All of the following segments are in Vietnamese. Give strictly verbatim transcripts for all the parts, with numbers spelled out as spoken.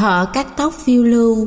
Thợ cắt tóc phiêu lưu.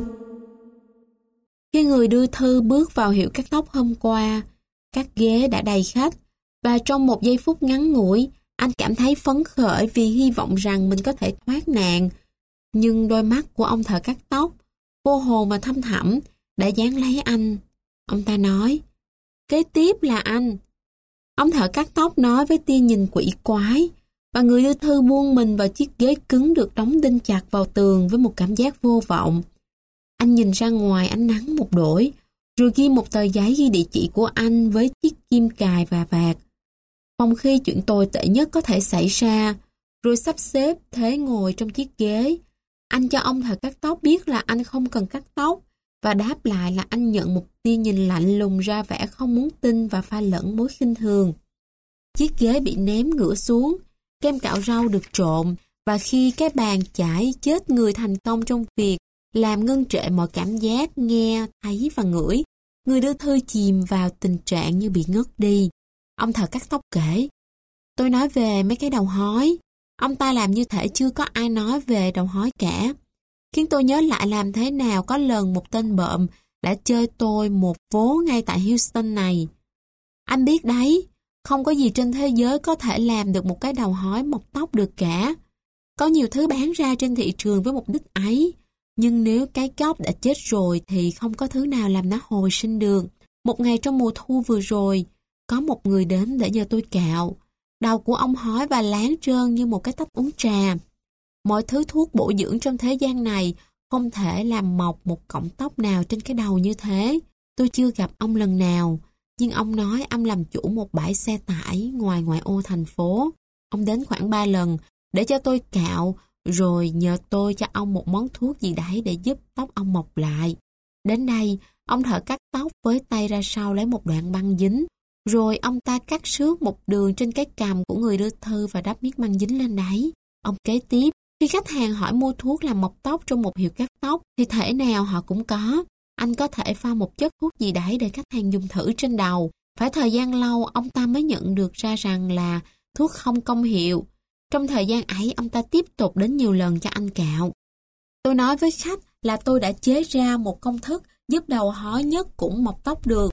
Khi người đưa thư bước vào hiệu cắt tóc hôm qua, các ghế đã đầy khách, và trong một giây phút ngắn ngủi, anh cảm thấy phấn khởi vì hy vọng rằng mình có thể thoát nạn. Nhưng đôi mắt của ông thợ cắt tóc, vô hồn và thăm thẳm, đã dán lấy anh. Ông ta nói, kế tiếp là anh. Ông thợ cắt tóc nói với tia nhìn quỷ quái, và người đưa thư buông mình vào chiếc ghế cứng được đóng đinh chặt vào tường với một cảm giác vô vọng. Anh nhìn ra ngoài ánh nắng một đổi, rồi ghi một tờ giấy ghi địa chỉ của anh với chiếc kim cài và vạt. Phòng khi chuyện tồi tệ nhất có thể xảy ra, rồi sắp xếp thế ngồi trong chiếc ghế. Anh cho ông thợ cắt tóc biết là anh không cần cắt tóc, và đáp lại là anh nhận một tia nhìn lạnh lùng ra vẻ không muốn tin và pha lẫn mối khinh thường. Chiếc ghế bị ném ngửa xuống, kem cạo rau được trộn, và khi cái bàn chải chết người thành công trong việc làm ngưng trệ mọi cảm giác nghe, thấy và ngửi, người đưa thư chìm vào tình trạng như bị ngất đi. Ông thợ cắt tóc kể, tôi nói về mấy cái đầu hói. Ông ta làm như thể chưa có ai nói về đầu hói cả, khiến tôi nhớ lại làm thế nào có lần một tên bợm đã chơi tôi một vố ngay tại Houston này. Anh biết đấy, không có gì trên thế giới có thể làm được một cái đầu hói mọc tóc được cả. Có nhiều thứ bán ra trên thị trường với mục đích ấy, nhưng nếu cái chóp đã chết rồi thì không có thứ nào làm nó hồi sinh được. Một ngày trong mùa thu vừa rồi, có một người đến để nhờ tôi cạo. Đầu của ông hói và láng trơn như một cái tách uống trà. Mọi thứ thuốc bổ dưỡng trong thế gian này không thể làm mọc một cọng tóc nào trên cái đầu như thế. Tôi chưa gặp ông lần nào, nhưng ông nói ông làm chủ một bãi xe tải ngoài ngoại ô thành phố. Ông đến khoảng ba lần để cho tôi cạo, rồi nhờ tôi cho ông một món thuốc gì đấy để giúp tóc ông mọc lại. Đến đây, ông thợ cắt tóc với tay ra sau lấy một đoạn băng dính, rồi ông ta cắt xước một đường trên cái cằm của người đưa thư và đắp miếng băng dính lên đấy. Ông kế tiếp, khi khách hàng hỏi mua thuốc làm mọc tóc trong một hiệu cắt tóc thì thể nào họ cũng có. Anh có thể pha một chất thuốc gì đấy để khách hàng dùng thử trên đầu. Phải thời gian lâu ông ta mới nhận được ra rằng là thuốc không công hiệu. Trong thời gian ấy ông ta tiếp tục đến nhiều lần cho anh cạo. Tôi nói với khách là tôi đã chế ra một công thức giúp đầu hói nhất cũng mọc tóc được,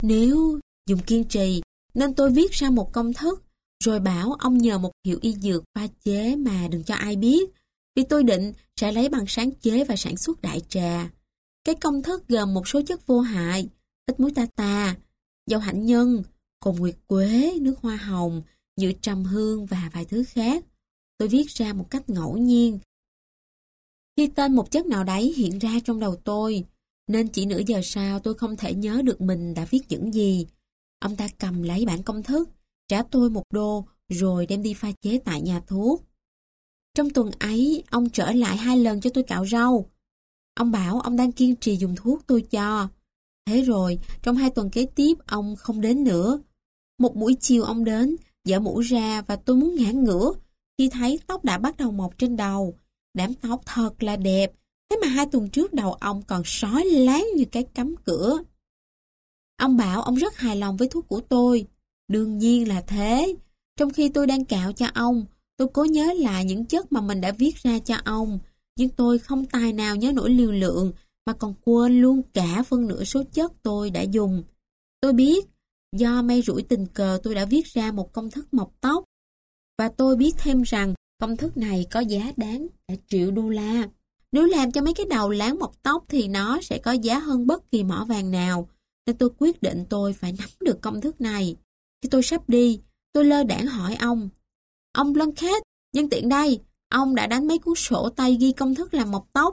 nếu dùng kiên trì, nên tôi viết ra một công thức, rồi bảo ông nhờ một hiệu y dược pha chế mà đừng cho ai biết, vì tôi định sẽ lấy bằng sáng chế và sản xuất đại trà. Cái công thức gồm một số chất vô hại, ít muối tartar, dầu hạnh nhân, cồn nguyệt quế, nước hoa hồng, nhựa trầm hương và vài thứ khác. Tôi viết ra một cách ngẫu nhiên. Khi tên một chất nào đấy hiện ra trong đầu tôi, nên chỉ nửa giờ sau tôi không thể nhớ được mình đã viết những gì. Ông ta cầm lấy bản công thức, trả tôi một đô, rồi đem đi pha chế tại nhà thuốc. Trong tuần ấy, ông trở lại hai lần cho tôi cạo rau. Ông bảo ông đang kiên trì dùng thuốc tôi cho. Thế rồi, trong hai tuần kế tiếp, ông không đến nữa. Một buổi chiều ông đến, giở mũ ra và tôi muốn ngã ngửa khi thấy tóc đã bắt đầu mọc trên đầu. Đám tóc thật là đẹp, thế mà hai tuần trước đầu ông còn sói láng như cái cắm cửa. Ông bảo ông rất hài lòng với thuốc của tôi. Đương nhiên là thế. Trong khi tôi đang cạo cho ông, tôi cố nhớ lại những chất mà mình đã viết ra cho ông, nhưng tôi không tài nào nhớ nổi liều lượng, mà còn quên luôn cả phân nửa số chất tôi đã dùng. Tôi biết, do may rủi tình cờ tôi đã viết ra một công thức mọc tóc, và tôi biết thêm rằng công thức này có giá đáng cả triệu đô la. Nếu làm cho mấy cái đầu láng mọc tóc thì nó sẽ có giá hơn bất kỳ mỏ vàng nào, nên tôi quyết định tôi phải nắm được công thức này. Khi tôi sắp đi, tôi lơ đãng hỏi ông, ông Blunkett, nhân tiện đây, ông đã đánh mấy cuốn sổ tay ghi công thức làm mọc tóc.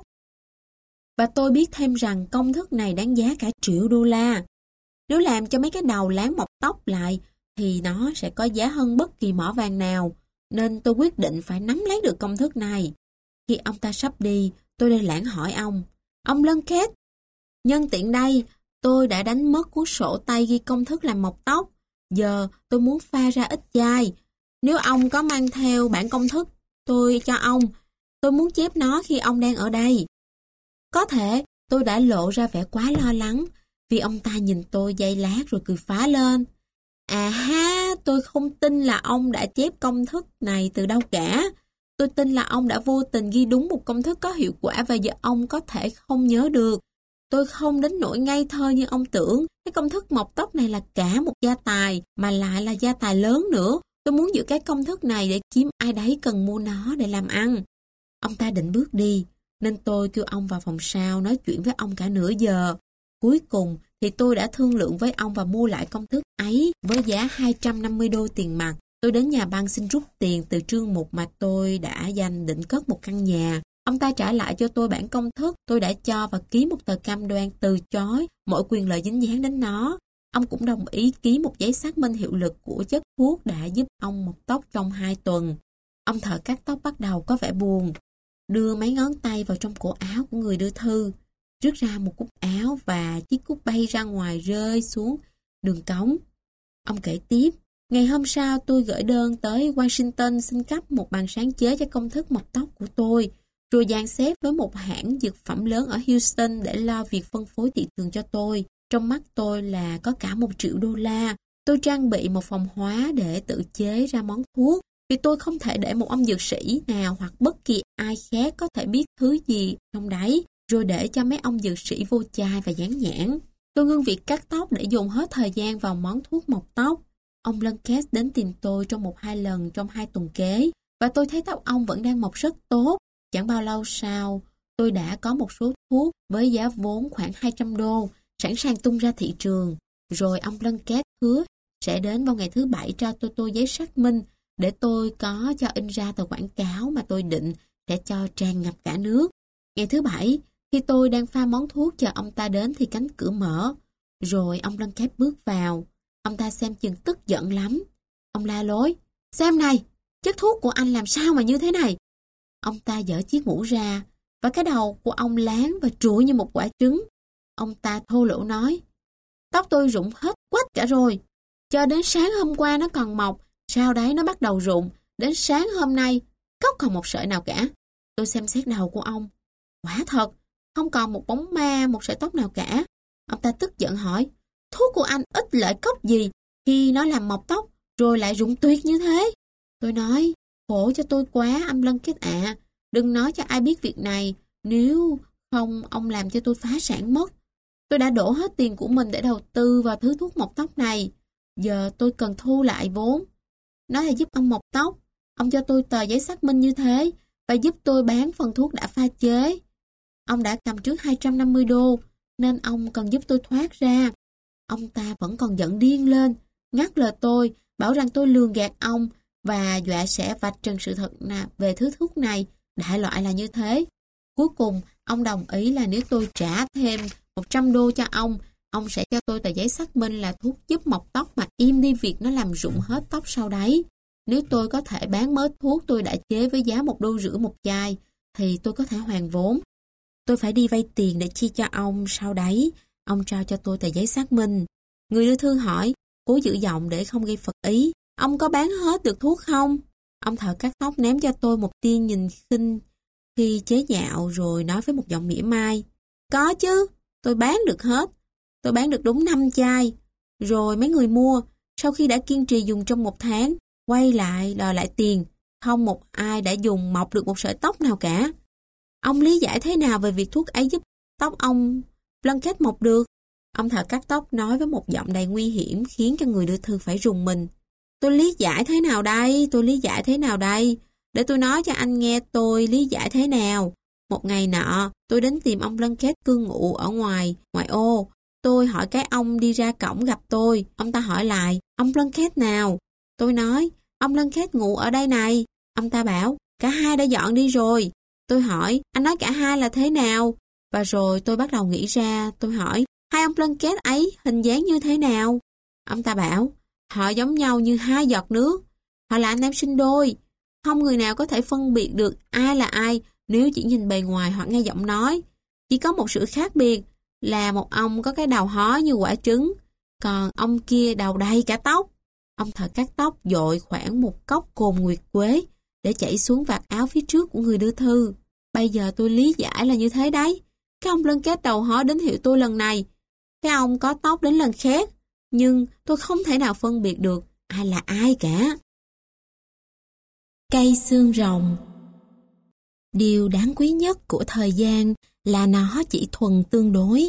Và tôi biết thêm rằng công thức này đáng giá cả triệu đô la. Nếu làm cho mấy cái đầu láng mọc tóc lại, thì nó sẽ có giá hơn bất kỳ mỏ vàng nào, nên tôi quyết định phải nắm lấy được công thức này. Khi ông ta sắp đi, tôi lơ đãng hỏi ông, ông Blunkett, nhân tiện đây, tôi đã đánh mất cuốn sổ tay ghi công thức làm mọc tóc. Giờ tôi muốn pha ra ít chai. Nếu ông có mang theo bản công thức tôi cho ông, tôi muốn chép nó khi ông đang ở đây. Có thể tôi đã lộ ra vẻ quá lo lắng, vì ông ta nhìn tôi giây lát rồi cười phá lên. À ha, tôi không tin là ông đã chép công thức này từ đâu cả. Tôi tin là ông đã vô tình ghi đúng một công thức có hiệu quả và giờ ông có thể không nhớ được. Tôi không đến nỗi ngây thơ như ông tưởng. Cái công thức mọc tóc này là cả một gia tài, mà lại là gia tài lớn nữa. Tôi muốn giữ cái công thức này để kiếm ai đấy cần mua nó để làm ăn. Ông ta định bước đi, nên tôi kêu ông vào phòng sau nói chuyện với ông cả nửa giờ. Cuối cùng thì tôi đã thương lượng với ông và mua lại công thức ấy với giá hai trăm năm mươi đô tiền mặt. Tôi đến nhà băng xin rút tiền từ trương mục mà tôi đã dành định cất một căn nhà. Ông ta trả lại cho tôi bản công thức tôi đã cho và ký một tờ cam đoan từ chối mọi quyền lợi dính dáng đến nó. Ông cũng đồng ý ký một giấy xác minh hiệu lực của chất thuốc đã giúp ông mọc tóc trong hai tuần. Ông thợ cắt tóc bắt đầu có vẻ buồn, đưa mấy ngón tay vào trong cổ áo của người đưa thư, rút ra một cúc áo và chiếc cúc bay ra ngoài rơi xuống đường cống. Ông kể tiếp, ngày hôm sau tôi gửi đơn tới Washington xin cấp một bằng sáng chế cho công thức mọc tóc của tôi, rồi dàn xếp với một hãng dược phẩm lớn ở Houston để lo việc phân phối thị trường cho tôi. Trong mắt tôi là có cả một triệu đô la. Tôi trang bị một phòng hóa để tự chế ra món thuốc, vì tôi không thể để một ông dược sĩ nào hoặc bất kỳ ai khác có thể biết thứ gì trong đấy, rồi để cho mấy ông dược sĩ vô chai và dán nhãn. Tôi ngưng việc cắt tóc để dùng hết thời gian vào món thuốc mọc tóc. Ông Plunkett đến tìm tôi trong một hai lần trong hai tuần kế, và tôi thấy tóc ông vẫn đang mọc rất tốt. Chẳng bao lâu sau, tôi đã có một số thuốc với giá vốn khoảng hai trăm đô, sẵn sàng tung ra thị trường. Rồi ông Plunkett hứa sẽ đến vào ngày thứ bảy cho tôi tôi giấy xác minh để tôi có cho in ra tờ quảng cáo mà tôi định sẽ cho tràn ngập cả nước. Ngày thứ bảy, khi tôi đang pha món thuốc chờ ông ta đến thì cánh cửa mở. Rồi ông Plunkett bước vào. Ông ta xem chừng tức giận lắm. Ông la lối, xem này, chất thuốc của anh làm sao mà như thế này? Ông ta giở chiếc mũ ra, và cái đầu của ông láng và trụi như một quả trứng. Ông ta thô lỗ nói, tóc tôi rụng hết quách cả rồi. Cho đến sáng hôm qua nó còn mọc, sau đấy nó bắt đầu rụng. Đến sáng hôm nay, không còn một sợi nào cả. Tôi xem xét đầu của ông. Quả thật, không còn một bóng ma, một sợi tóc nào cả. Ông ta tức giận hỏi, thuốc của anh ít lợi cốc gì khi nó làm mọc tóc rồi lại rụng tuyệt như thế? Tôi nói, khổ cho tôi quá anh Plunkett ạ. Đừng nói cho ai biết việc này, nếu không ông làm cho tôi phá sản mất. Tôi đã đổ hết tiền của mình để đầu tư vào thứ thuốc mọc tóc này. Giờ tôi cần thu lại vốn. Nó là giúp ông mọc tóc. Ông cho tôi tờ giấy xác minh như thế và giúp tôi bán phần thuốc đã pha chế. Ông đã cầm trước hai trăm năm mươi đô nên ông cần giúp tôi thoát ra. Ông ta vẫn còn giận điên lên, ngắt lời tôi, bảo rằng tôi lường gạt ông và dọa sẽ vạch trần sự thật về thứ thuốc này, đại loại là như thế. Cuối cùng, ông đồng ý là nếu tôi trả thêm một trăm đô cho ông, ông sẽ cho tôi tờ giấy xác minh là thuốc giúp mọc tóc mà im đi việc nó làm rụng hết tóc sau đấy. Nếu tôi có thể bán mớ thuốc tôi đã chế với giá một đô rưỡi một chai, thì tôi có thể hoàn vốn. Tôi phải đi vay tiền để chi cho ông, sau đấy, ông trao cho tôi tờ giấy xác minh. Người đưa thư hỏi, cố giữ giọng để không gây phật ý, ông có bán hết được thuốc không? Ông thợ cắt tóc ném cho tôi một tia nhìn khinh khi chế nhạo rồi nói với một giọng mỉa mai. Có chứ, tôi bán được hết. Tôi bán được đúng năm chai. Rồi mấy người mua, sau khi đã kiên trì dùng trong một tháng, quay lại đòi lại tiền. Không một ai đã dùng mọc được một sợi tóc nào cả. Ông lý giải thế nào về việc thuốc ấy giúp tóc ông Plunkett mọc được? Ông thợ cắt tóc nói với một giọng đầy nguy hiểm khiến cho người đưa thư phải rùng mình. Tôi lý giải thế nào đây? Tôi lý giải thế nào đây? Để tôi nói cho anh nghe tôi lý giải thế nào. Một ngày nọ, tôi đến tìm ông Plunkett cư ngụ ở ngoài, ngoại ô. Tôi hỏi cái ông đi ra cổng gặp tôi. Ông ta hỏi lại, ông Plunkett nào? Tôi nói, ông Plunkett ngụ ở đây này. Ông ta bảo, cả hai đã dọn đi rồi. Tôi hỏi, anh nói cả hai là thế nào? Và rồi tôi bắt đầu nghĩ ra, tôi hỏi, hai ông Plunkett ấy hình dáng như thế nào? Ông ta bảo, họ giống nhau như hai giọt nước. Họ là anh em sinh đôi. Không người nào có thể phân biệt được ai là ai nếu chỉ nhìn bề ngoài hoặc nghe giọng nói. Chỉ có một sự khác biệt là một ông có cái đầu hó như quả trứng, còn ông kia đầu đầy cả tóc. Ông thợ cắt tóc dội khoảng một cốc cồn nguyệt quế để chảy xuống vạt áo phía trước của người đưa thư. Bây giờ tôi lý giải là như thế đấy. Cái ông Plunkett đầu hó đến hiệu tôi lần này. Cái ông có tóc đến lần khác. Nhưng tôi không thể nào phân biệt được ai là ai cả. Cây xương rồng. Điều đáng quý nhất của thời gian là nó chỉ thuần tương đối.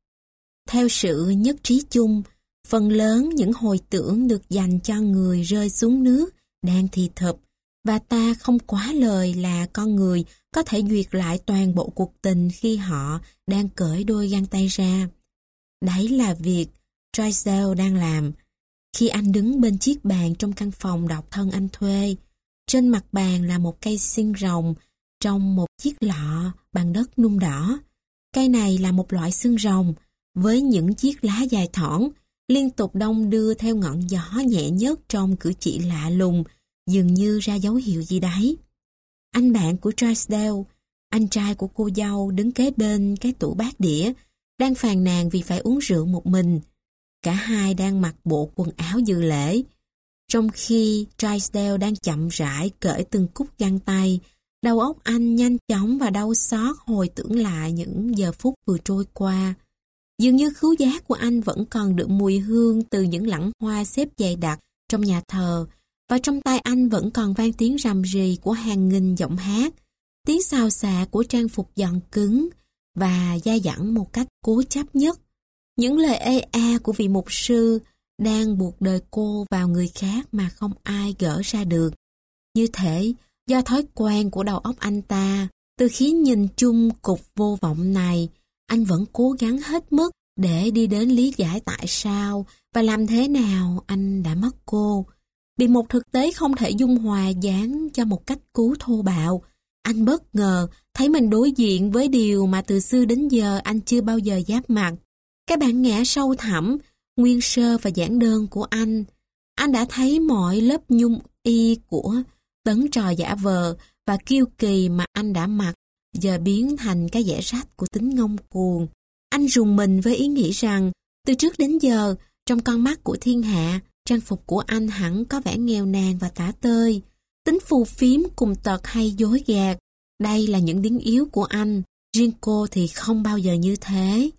Theo sự nhất trí chung, phần lớn những hồi tưởng được dành cho người rơi xuống nước đang thì thập, và ta không quá lời là con người có thể duyệt lại toàn bộ cuộc tình khi họ đang cởi đôi găng tay ra. Đấy là việc Drysdale đang làm. Khi anh đứng bên chiếc bàn trong căn phòng độc thân anh thuê, trên mặt bàn là một cây xương rồng trong một chiếc lọ bằng đất nung đỏ. Cây này là một loại xương rồng với những chiếc lá dài thõn, liên tục đong đưa theo ngọn gió nhẹ nhớt trong cử chỉ lạ lùng, dường như ra dấu hiệu gì đấy. Anh bạn của Drysdale, anh trai của cô dâu, đứng kế bên cái tủ bát đĩa, đang phàn nàn vì phải uống rượu một mình. Cả hai đang mặc bộ quần áo dự lễ. Trong khi Drysdale đang chậm rãi cởi từng cúc găng tay, đầu óc anh nhanh chóng và đau xót hồi tưởng lại những giờ phút vừa trôi qua. Dường như khứu giác của anh vẫn còn đượm mùi hương từ những lẵng hoa xếp dày đặc trong nhà thờ, và trong tai anh vẫn còn vang tiếng rầm rì của hàng nghìn giọng hát, tiếng xào xạ của trang phục giòn cứng và dai dẳng một cách cố chấp nhất. Những lời ê a của vị mục sư đang buộc đời cô vào người khác mà không ai gỡ ra được. Như thể, do thói quen của đầu óc anh ta, từ khi nhìn chung cục vô vọng này, anh vẫn cố gắng hết mức để đi đến lý giải tại sao và làm thế nào anh đã mất cô. Bị một thực tế không thể dung hòa dán cho một cách cú thô bạo, anh bất ngờ thấy mình đối diện với điều mà từ xưa đến giờ anh chưa bao giờ giáp mặt. Cái bản ngã sâu thẳm, nguyên sơ và giản đơn của anh. Anh đã thấy mọi lớp nhung y của tấn trò giả vờ và kiêu kỳ mà anh đã mặc giờ biến thành cái vẻ rách của tính ngông cuồng. Anh rùng mình với ý nghĩ rằng từ trước đến giờ, trong con mắt của thiên hạ, trang phục của anh hẳn có vẻ nghèo nàn và tả tơi. Tính phù phiếm cùng tật hay dối gạt, đây là những điểm yếu của anh. Riêng cô thì không bao giờ như thế.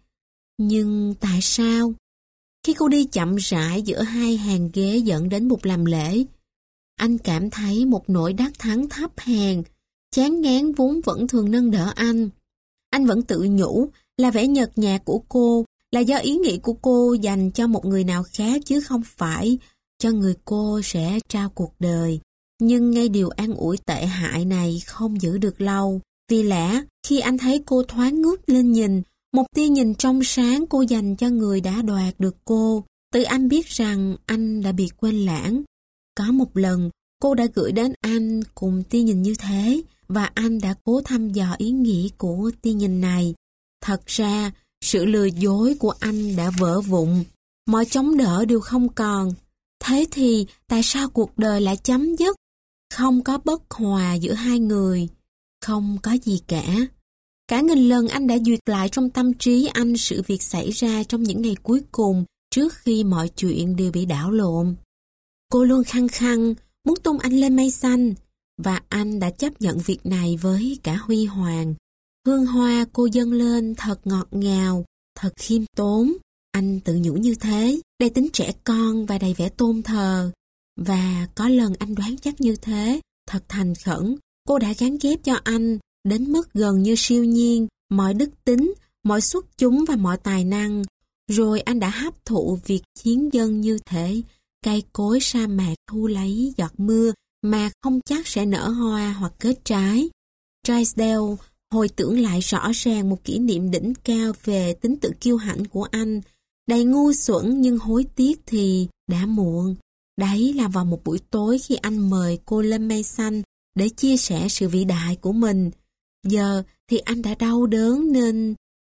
Nhưng tại sao? Khi cô đi chậm rãi giữa hai hàng ghế dẫn đến bục làm lễ, anh cảm thấy một nỗi đắc thắng thấp hèn, chán ngán vốn vẫn thường nâng đỡ anh. Anh vẫn tự nhủ là vẻ nhợt nhạt của cô là do ý nghĩ của cô dành cho một người nào khác chứ không phải cho người cô sẽ trao cuộc đời. Nhưng ngay điều an ủi tệ hại này không giữ được lâu. Vì lẽ khi anh thấy cô thoáng ngước lên nhìn, một tia nhìn trong sáng cô dành cho người đã đoạt được cô, tự anh biết rằng anh đã bị quên lãng. Có một lần, cô đã gửi đến anh cùng tia nhìn như thế, và anh đã cố thăm dò ý nghĩ của tia nhìn này. Thật ra, sự lừa dối của anh đã vỡ vụn, mọi chống đỡ đều không còn. Thế thì, tại sao cuộc đời lại chấm dứt? Không có bất hòa giữa hai người, không có gì cả. Cả nghìn lần anh đã duyệt lại trong tâm trí anh sự việc xảy ra trong những ngày cuối cùng trước khi mọi chuyện đều bị đảo lộn. Cô luôn khăng khăng muốn tung anh lên mây xanh, và anh đã chấp nhận việc này với cả huy hoàng. Hương hoa cô dâng lên thật ngọt ngào, thật khiêm tốn. Anh tự nhủ như thế, đầy tính trẻ con và đầy vẻ tôn thờ. Và có lần anh đoán chắc như thế, thật thành khẩn, cô đã gán ghép cho anh đến mức gần như siêu nhiên mọi đức tính, mọi xuất chúng và mọi tài năng. Rồi anh đã hấp thụ việc chiến dân như thể cây cối sa mạc thu lấy giọt mưa mà không chắc sẽ nở hoa hoặc kết trái. Drysdale hồi tưởng lại rõ ràng một kỷ niệm đỉnh cao về tính tự kiêu hãnh của anh, đầy ngu xuẩn nhưng hối tiếc thì đã muộn. Đấy là vào một buổi tối khi anh mời cô lên mây xanh để chia sẻ sự vĩ đại của mình. Giờ thì anh đã đau đớn nên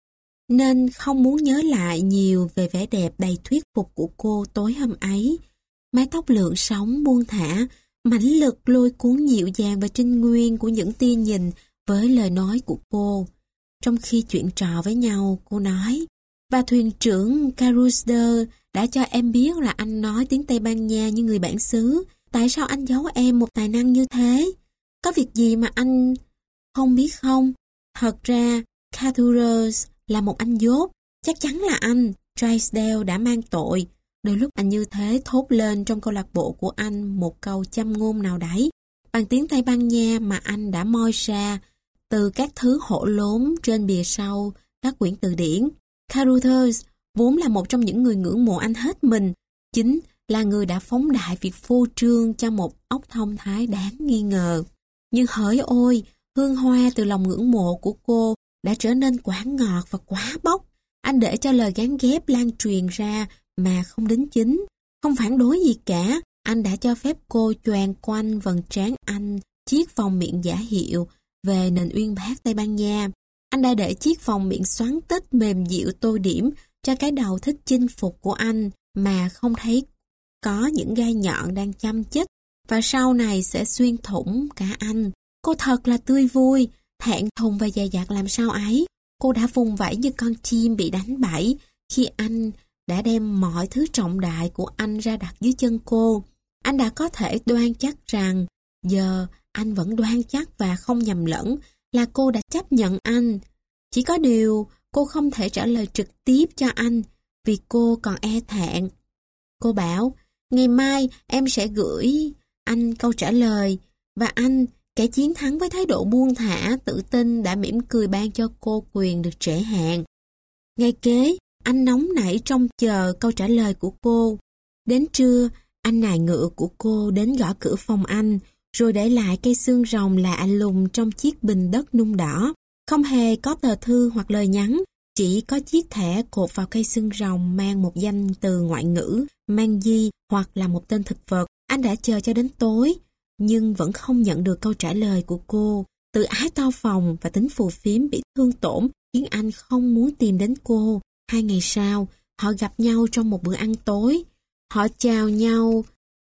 nên không muốn nhớ lại nhiều về vẻ đẹp đầy thuyết phục của cô tối hôm ấy. Mái tóc lượn sóng buông thả, mãnh lực lôi cuốn dịu dàng và trinh nguyên của những tia nhìn với lời nói của cô. Trong khi chuyện trò với nhau, cô nói, và thuyền trưởng Caruso đã cho em biết là anh nói tiếng Tây Ban Nha như người bản xứ. Tại sao anh giấu em một tài năng như thế? Có việc gì mà anh không biết không? Thật ra, Catullus là một anh dốt. Chắc chắn là anh, Drysdale đã mang tội. Đôi lúc anh như thế thốt lên trong câu lạc bộ của anh một câu châm ngôn nào đấy, bằng tiếng Tây Ban Nha mà anh đã moi ra từ các thứ hổ lốn trên bìa sau các quyển từ điển. Carothers vốn là một trong những người ngưỡng mộ anh hết mình, chính là người đã phóng đại việc phô trương cho một óc thông thái đáng nghi ngờ. Nhưng hỡi ôi, hương hoa từ lòng ngưỡng mộ của cô đã trở nên quá ngọt và quá bốc. Anh để cho lời gán ghép lan truyền ra mà không đính chính, không phản đối gì cả. Anh đã cho phép cô choàng quanh vầng trán anh chiếc vòng miệng giả hiệu về nền uyên bác Tây Ban Nha. Anh đã để chiếc vòng miệng xoắn tích mềm dịu tô điểm cho cái đầu thích chinh phục của anh mà không thấy có những gai nhọn đang chăm chích và sau này sẽ xuyên thủng cả anh. Cô thật là tươi vui, thẹn thùng và dè dặt làm sao ấy. Cô đã vùng vẫy như con chim bị đánh bẫy khi anh đã đem mọi thứ trọng đại của anh ra đặt dưới chân cô. Anh đã có thể đoan chắc rằng giờ anh vẫn đoan chắc và không nhầm lẫn là cô đã chấp nhận anh. Chỉ có điều cô không thể trả lời trực tiếp cho anh vì cô còn e thẹn. Cô bảo, ngày mai em sẽ gửi anh câu trả lời và anh, kẻ chiến thắng với thái độ buông thả, tự tin đã mỉm cười ban cho cô quyền được trễ hạn. Ngày kế, anh nóng nảy trông chờ câu trả lời của cô. Đến trưa, anh nài ngựa của cô đến gõ cửa phòng anh, rồi để lại cây xương rồng lạ lùng trong chiếc bình đất nung đỏ. Không hề có tờ thư hoặc lời nhắn, chỉ có chiếc thẻ cột vào cây xương rồng mang một danh từ ngoại ngữ, mang di hoặc là một tên thực vật. Anh đã chờ cho đến tối, nhưng vẫn không nhận được câu trả lời của cô. Tự ái to phòng và tính phù phiếm bị thương tổn khiến anh không muốn tìm đến cô. Hai ngày sau, họ gặp nhau trong một bữa ăn tối. Họ chào nhau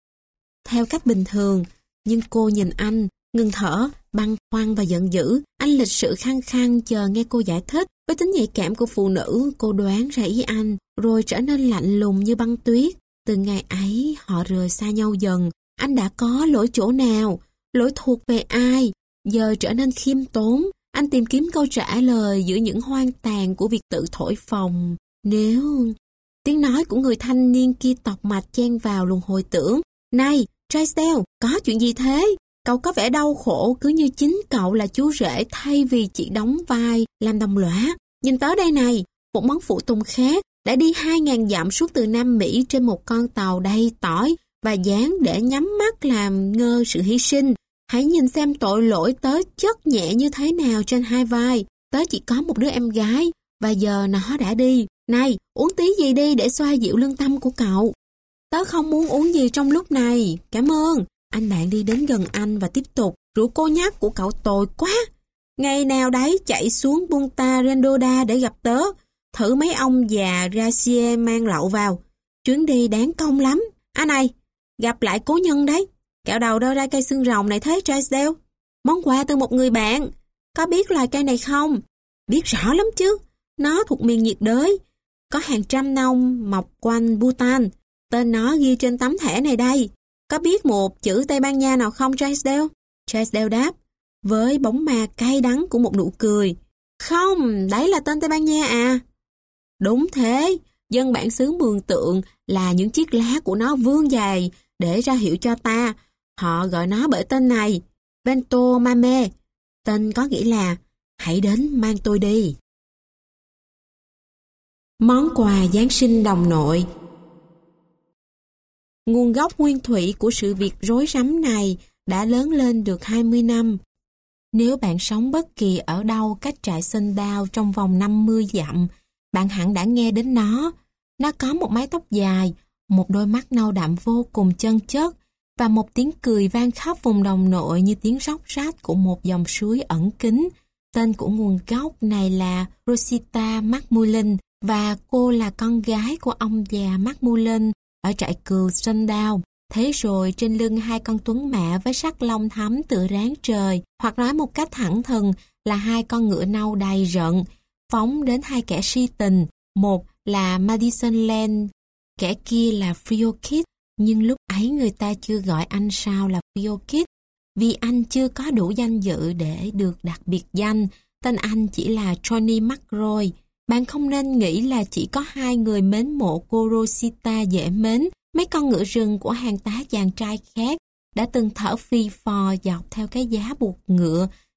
theo cách bình thường, nhưng cô nhìn anh, ngừng thở, băn khoăn và giận dữ. Anh lịch sự khăng khăng chờ nghe cô giải thích. Với tính nhạy cảm của phụ nữ, cô đoán ra ý anh, rồi trở nên lạnh lùng như băng tuyết. Từ ngày ấy, họ rời xa nhau dần. Anh đã có lỗi chỗ nào? Lỗi thuộc về ai? Giờ trở nên khiêm tốn. Anh tìm kiếm câu trả lời giữa những hoang tàn của việc tự thổi phồng. Nếu... Tiếng nói của người thanh niên kia tọc mạch chen vào luồng hồi tưởng. Này, Drysdale, có chuyện gì thế? Cậu có vẻ đau khổ cứ như chính cậu là chú rể thay vì chỉ đóng vai làm đồng lõa. Nhìn tới đây này, một món phụ tùng khác đã đi hai ngàn dặm suốt từ Nam Mỹ trên một con tàu đầy tỏi và dáng để nhắm mắt làm ngơ sự hy sinh. Hãy nhìn xem tội lỗi tớ chất nhẹ như thế nào trên hai vai. Tớ chỉ có một đứa em gái và giờ nó đã đi. Này, uống tí gì đi để xoa dịu lương tâm của cậu. Tớ không muốn uống gì trong lúc này. Cảm ơn. Anh bạn đi đến gần anh và tiếp tục. Rượu cô nhắc của cậu tồi quá. Ngày nào đấy chạy xuống Punta Rendoda để gặp tớ. Thử mấy ông già Gracie mang lậu vào. Chuyến đi đáng công lắm. À này, gặp lại cố nhân đấy. Kẹo đầu đâu ra cây xương rồng này thế Drysdale? Món quà từ một người bạn. Có biết loài cây này không? Biết rõ lắm chứ. Nó thuộc miền nhiệt đới. Có hàng trăm nông mọc quanh Bhutan. Tên nó ghi trên tấm thẻ này đây. Có biết một chữ Tây Ban Nha nào không Drysdale? Drysdale đáp, với bóng ma cay đắng của một nụ cười. Không, đấy là tên Tây Ban Nha à? Đúng thế, dân bản xứ mường tượng là những chiếc lá của nó vươn dài để ra hiệu cho ta. Họ gọi nó bởi tên này, Vento Mame. Tên có nghĩa là hãy đến mang tôi đi. Món quà Giáng sinh đồng nội. Nguồn gốc nguyên thủy của sự việc rối rắm này đã lớn lên được hai mươi năm. Nếu bạn sống bất kỳ ở đâu cách trại Sundown trong vòng năm mươi dặm, bạn hẳn đã nghe đến nó. Nó có một mái tóc dài, một đôi mắt nâu đậm vô cùng chân chất và một tiếng cười vang khắp vùng đồng nội như tiếng róc rách của một dòng suối ẩn kín. Tên của nguồn gốc này là Rosita McMullen và cô là con gái của ông già McMullen ở trại cừu Sundown. Thế rồi trên lưng hai con tuấn mã với sắc lông thắm tựa ráng trời, hoặc nói một cách thẳng thừng là hai con ngựa nâu đầy rận, phóng đến hai kẻ si tình. Một là Madison Land, kẻ kia là Frio Kid. Nhưng lúc ấy người ta chưa gọi anh sao là Frio Kid, vì anh chưa có đủ danh dự để được đặt biệt danh. Tên anh chỉ là Johnny McRoy. Bạn không nên nghĩ là chỉ có hai người mến mộ cô Rosita dễ mến. Mấy con ngựa rừng của hàng tá chàng trai khác đã từng thở phì phò dọc theo cái giá buộc ngựa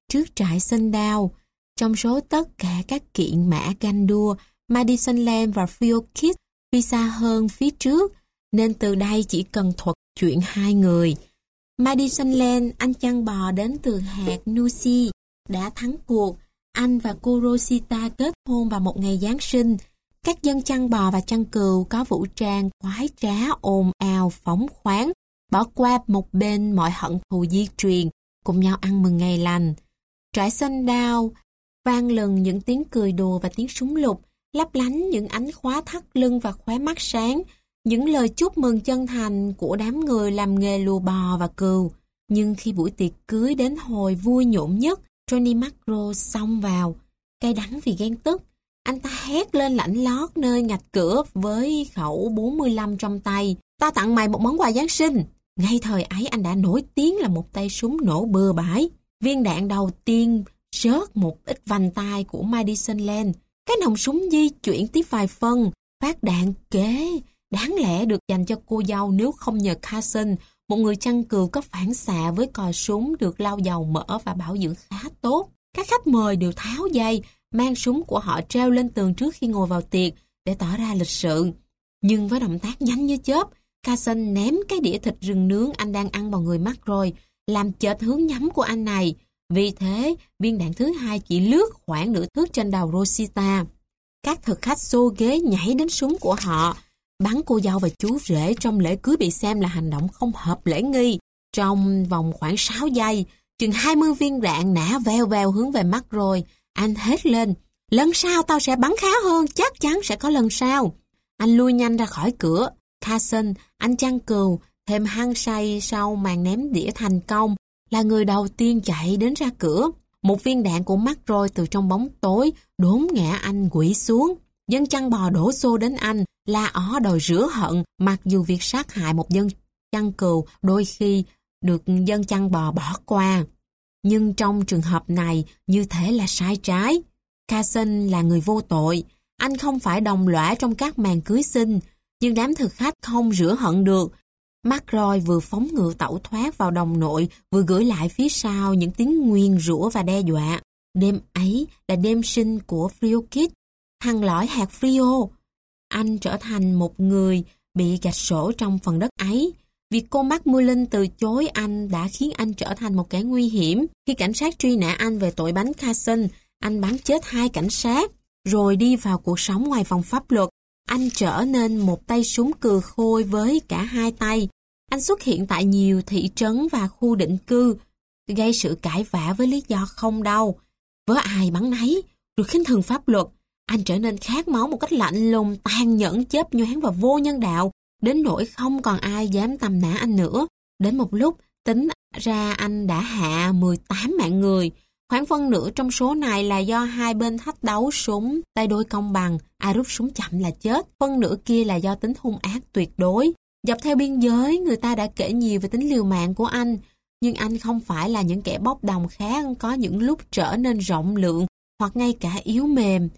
trước trại Sundown. Trong số tất cả các kiện mã ganh đua, Madisonland và Frio Kid đi xa hơn phía trước, nên từ đây chỉ cần thuật chuyện hai người. Madisonland, anh chăn bò đến từ hạt Nusi, đã thắng cuộc. Anh và cô Rosita kết hôn vào một ngày Giáng sinh. Các dân chăn bò và chăn cừu có vũ trang khoái trá, ồn ào, phóng khoáng, bỏ qua một bên mọi hận thù di truyền, cùng nhau ăn mừng ngày lành. Trại Sundown vang lừng những tiếng cười đùa và tiếng súng lục, lấp lánh những ánh khóa thắt lưng và khóe mắt sáng, những lời chúc mừng chân thành của đám người làm nghề lùa bò và cừu. Nhưng khi buổi tiệc cưới đến hồi vui nhộn nhất, Johnny Macro xông vào, cay đắng vì ghen tức. Anh ta hét lên lạnh lót nơi ngạch cửa với khẩu bốn mươi lăm trong tay. "Ta tặng mày một món quà Giáng sinh." Ngay thời ấy anh đã nổi tiếng là một tay súng nổ bừa bãi. Viên đạn đầu tiên rớt một ít vành tai của Madisonland. Cái nòng súng di chuyển tiếp vài phân. Phát đạn kế đáng lẽ được dành cho cô dâu nếu không nhờ Carson, một người chăn cừu có phản xạ với cò súng được lau dầu mỡ và bảo dưỡng khá tốt. Các khách mời đều tháo dây, mang súng của họ treo lên tường trước khi ngồi vào tiệc để tỏ ra lịch sự. Nhưng với động tác nhanh như chớp, Carson ném cái đĩa thịt rừng nướng anh đang ăn vào người McRoy, làm chệch hướng nhắm của anh này. Vì thế, viên đạn thứ hai chỉ lướt khoảng nửa thước trên đầu Rosita. Các thực khách xô ghế nhảy đến súng của họ. Bắn cô dâu và chú rể trong lễ cưới bị xem là hành động không hợp lễ nghi. Trong vòng khoảng sáu giây, chừng hai mươi viên đạn nã vèo vèo hướng về McRoy. Anh hét lên, "Lần sau tao sẽ bắn khá hơn, chắc chắn sẽ có lần sau." Anh lui nhanh ra khỏi cửa. Carson, anh chăn cừu, thêm hăng say sau màn ném đĩa thành công, là người đầu tiên chạy đến ra cửa. Một viên đạn của McRoy từ trong bóng tối đốn ngã anh quỵ xuống. Dân chăn bò đổ xô đến anh, la ó đòi rửa hận, mặc dù việc sát hại một dân chăn cừu đôi khi được dân chăn bò bỏ qua. Nhưng trong trường hợp này, như thế là sai trái. Carson là người vô tội. Anh không phải đồng lõa trong các màn cưới xin, nhưng đám thực khách không rửa hận được. McRoy vừa phóng ngựa tẩu thoát vào đồng nội, vừa gửi lại phía sau những tiếng nguyền rủa và đe dọa. Đêm ấy là đêm sinh của Frio Kid, thằng lõi hạt Frio. Anh trở thành một người bị gạch sổ trong phần đất ấy. Việc cô McMullen từ chối anh đã khiến anh trở thành một kẻ nguy hiểm. Khi cảnh sát truy nã anh về tội bắn Carson, anh bắn chết hai cảnh sát, rồi đi vào cuộc sống ngoài vòng pháp luật. Anh trở nên một tay súng cừ khôi với cả hai tay. Anh xuất hiện tại nhiều thị trấn và khu định cư, gây sự cãi vã với lý do không đâu. Với ai bắn nấy, rồi khinh thường pháp luật. Anh trở nên khát máu một cách lạnh lùng, tàn nhẫn, chớp nhoáng và vô nhân đạo, đến nỗi không còn ai dám tầm nã anh nữa. Đến một lúc, tính ra anh đã hạ mười tám mạng người. Khoảng phân nửa trong số này là do hai bên thách đấu súng, tay đôi công bằng, ai rút súng chậm là chết. Phân nửa kia là do tính hung ác tuyệt đối. Dọc theo biên giới, người ta đã kể nhiều về tính liều mạng của anh, nhưng anh không phải là những kẻ bốc đồng khác có những lúc trở nên rộng lượng hoặc ngay cả yếu mềm.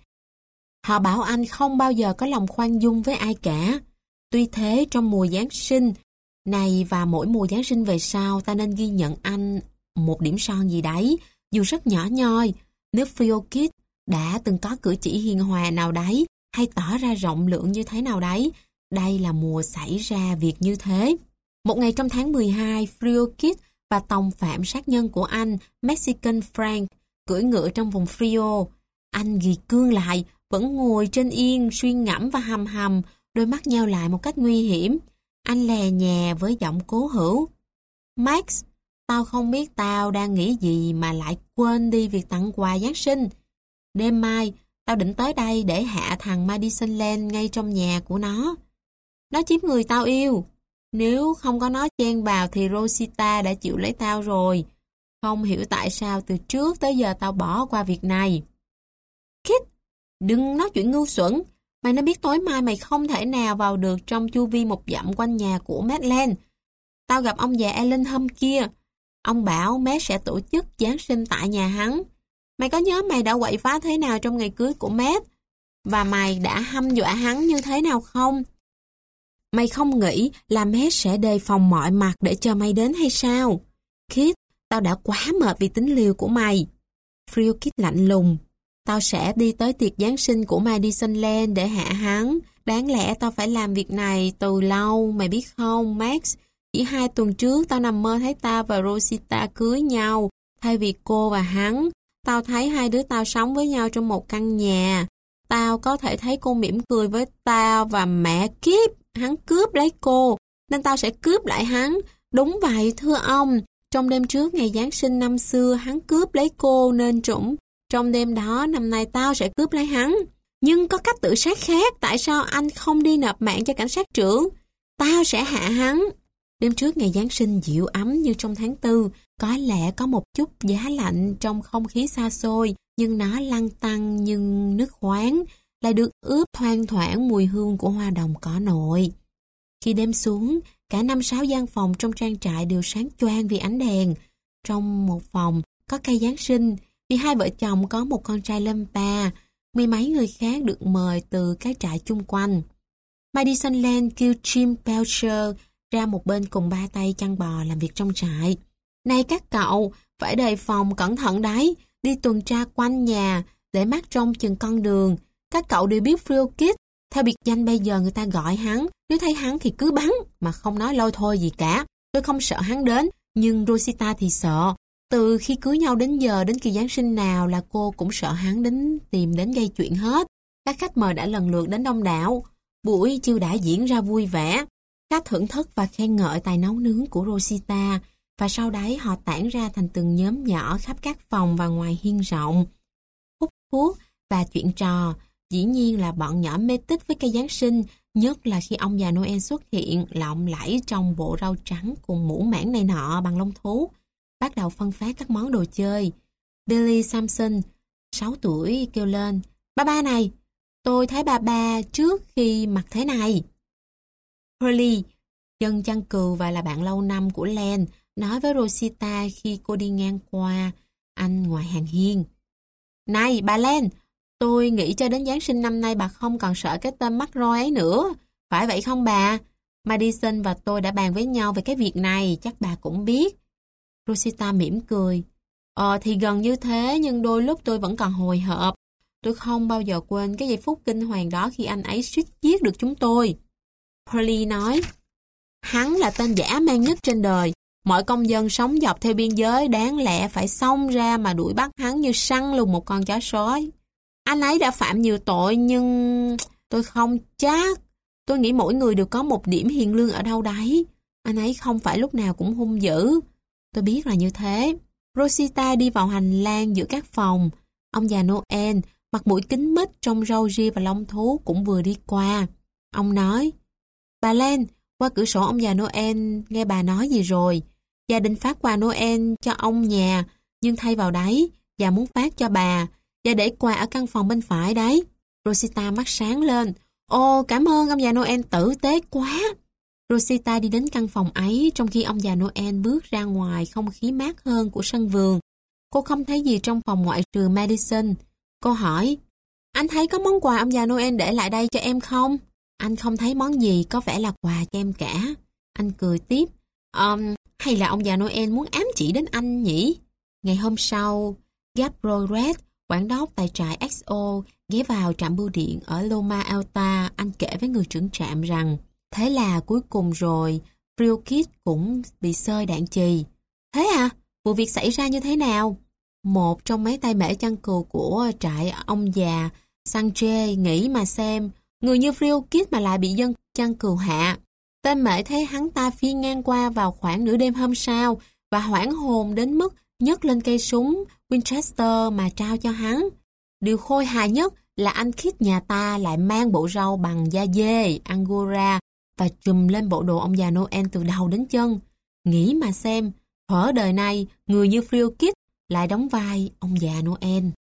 Họ bảo anh không bao giờ có lòng khoan dung với ai cả. Tuy thế, trong mùa Giáng sinh này và mỗi mùa Giáng sinh về sau, ta nên ghi nhận anh một điểm son gì đấy, dù rất nhỏ nhoi. Nếu Frio Kid đã từng có cử chỉ hiền hòa nào đấy, hay tỏ ra rộng lượng như thế nào đấy, đây là mùa xảy ra việc như thế. Một ngày trong tháng mười hai, Frio Kid và tòng phạm sát nhân của anh, Mexican Frank, cưỡi ngựa trong vùng Frio. Anh ghi cương lại, vẫn ngồi trên yên, suy ngẫm và hầm hầm, đôi mắt nheo lại một cách nguy hiểm. Anh lè nhè với giọng cố hữu. "Max, tao không biết tao đang nghĩ gì mà lại quên đi việc tặng quà Giáng sinh. Đêm mai, tao định tới đây để hạ thằng Madisonland ngay trong nhà của nó. Nó chiếm người tao yêu. Nếu không có nó chen vào thì Rosita đã chịu lấy tao rồi. Không hiểu tại sao từ trước tới giờ tao bỏ qua việc này." "Kid, đừng nói chuyện ngu xuẩn. Mày nên biết tối mai mày không thể nào vào được trong chu vi một dặm quanh nhà của Madeline. Tao gặp ông già Allen hôm kia. Ông bảo Matt sẽ tổ chức Giáng sinh tại nhà hắn. Mày có nhớ mày đã quậy phá thế nào trong ngày cưới của Matt? Và mày đã hăm dọa hắn như thế nào không? Mày không nghĩ là Matt sẽ đề phòng mọi mặt để chờ mày đến hay sao? Kid, tao đã quá mệt vì tính liều của mày." Freokid lạnh lùng. Tao sẽ đi tới tiệc Giáng sinh của Madisonland để hạ hắn. Đáng lẽ tao phải làm việc này từ lâu, mày biết không, Max? Chỉ hai tuần trước tao nằm mơ thấy tao và Rosita cưới nhau, thay vì cô và hắn. Tao thấy hai đứa tao sống với nhau trong một căn nhà. Tao có thể thấy cô mỉm cười với tao và mẹ kiếp, hắn cướp lấy cô, nên tao sẽ cướp lại hắn. Đúng vậy, thưa ông. Trong đêm trước ngày Giáng sinh năm xưa, hắn cướp lấy cô nên trũng. Trong đêm đó, năm nay tao sẽ cướp lấy hắn. Nhưng có cách tự sát khác, tại sao anh không đi nộp mạng cho cảnh sát trưởng? Tao sẽ hạ hắn. Đêm trước ngày Giáng sinh dịu ấm như trong tháng tư, có lẽ có một chút giá lạnh trong không khí xa xôi, nhưng nó lăn tăn như nước khoáng, lại được ướp thoang thoảng mùi hương của hoa đồng cỏ nội. Khi đêm xuống, cả năm sáu gian phòng trong trang trại đều sáng choang vì ánh đèn. Trong một phòng có cây Giáng sinh, vì hai vợ chồng có một con trai lâm pa, mười mấy người khác được mời từ các trại chung quanh. Madisonland kêu Jim Belcher ra một bên cùng ba tay chăn bò làm việc trong trại. Này các cậu, phải đề phòng cẩn thận đấy, đi tuần tra quanh nhà, để mắt trông chừng con đường. Các cậu đều biết Freokid, theo biệt danh bây giờ người ta gọi hắn, nếu thấy hắn thì cứ bắn, mà không nói lôi thôi gì cả. Tôi không sợ hắn đến, nhưng Rosita thì sợ. Từ khi cưới nhau đến giờ, đến kỳ Giáng sinh nào là cô cũng sợ hắn đến tìm đến gây chuyện hết. Các khách mời đã lần lượt đến đông đảo. Buổi chiêu đãi diễn ra vui vẻ. Khách thưởng thức và khen ngợi tài nấu nướng của Rosita, và sau đấy họ tản ra thành từng nhóm nhỏ khắp các phòng và ngoài hiên rộng. Hút thuốc và chuyện trò, dĩ nhiên là bọn nhỏ mê tít với cây Giáng sinh, nhất là khi ông già Noel xuất hiện lộng lẫy trong bộ râu trắng cùng mũ mãng này nọ bằng lông thú, bắt đầu phân phát các món đồ chơi. Billy Sampson, sáu tuổi, kêu lên: "Ba ba này, tôi thấy ba ba trước khi mặc thế này." Hurley, chân chăn cừu và là bạn lâu năm của Len, nói với Rosita khi cô đi ngang qua anh ngoài hàng hiên: "Này, bà Len, tôi nghĩ cho đến Giáng sinh năm nay bà không còn sợ cái tên mắc roi ấy nữa. Phải vậy không bà? Madison và tôi đã bàn với nhau về cái việc này, chắc bà cũng biết." Rosita mỉm cười. Ờ thì gần như thế, nhưng đôi lúc tôi vẫn còn hồi hộp. Tôi không bao giờ quên cái giây phút kinh hoàng đó khi anh ấy suýt giết được chúng tôi. Hurley nói: "Hắn là tên dã man nhất trên đời. Mọi công dân sống dọc theo biên giới đáng lẽ phải xông ra mà đuổi bắt hắn như săn lùng một con chó sói. Anh ấy đã phạm nhiều tội, nhưng tôi không chắc. Tôi nghĩ mỗi người đều có một điểm hiền lương ở đâu đấy. Anh ấy không phải lúc nào cũng hung dữ. Tôi biết là như thế." Rosita đi vào hành lang giữa các phòng. Ông già Noel, mặt mũi kín mít trong râu ria và lông thú cũng vừa đi qua. Ông nói: "Bà Len, qua cửa sổ ông già Noel nghe bà nói gì rồi? Gia đình phát quà Noel cho ông nhà, nhưng thay vào đấy, già muốn phát cho bà. Và để quà ở căn phòng bên phải đấy." Rosita mắt sáng lên. "Ồ, cảm ơn ông già Noel tử tế quá." Rosita đi đến căn phòng ấy trong khi ông già Noel bước ra ngoài không khí mát hơn của sân vườn. Cô không thấy gì trong phòng ngoại trừ Madison. Cô hỏi: "Anh thấy có món quà ông già Noel để lại đây cho em không?" "Anh không thấy món gì có vẻ là quà cho em cả." Anh cười tiếp: um, hay là ông già Noel muốn ám chỉ đến anh nhỉ?" Ngày hôm sau, Gabriel Red, quản đốc tại trại ích o, ghé vào trạm bưu điện ở Loma Alta. Anh kể với người trưởng trạm rằng thế là cuối cùng rồi, Freokid cũng bị xơi đạn chì. "Thế à? Vụ việc xảy ra như thế nào?" Một trong mấy tay mễ chăn cừu của trại ông già Sanjay nghĩ mà xem, người như Freokid mà lại bị dân chăn cừu hạ. Tên mễ thấy hắn ta phi ngang qua vào khoảng nửa đêm hôm sau và hoảng hồn đến mức nhấc lên cây súng Winchester mà trao cho hắn. Điều khôi hài nhất là anh Kit nhà ta lại mang bộ râu bằng da dê, Angora và trùm lên bộ đồ ông già Noel từ đầu đến chân. Nghĩ mà xem, thuở đời này, người như Freokid lại đóng vai ông già Noel.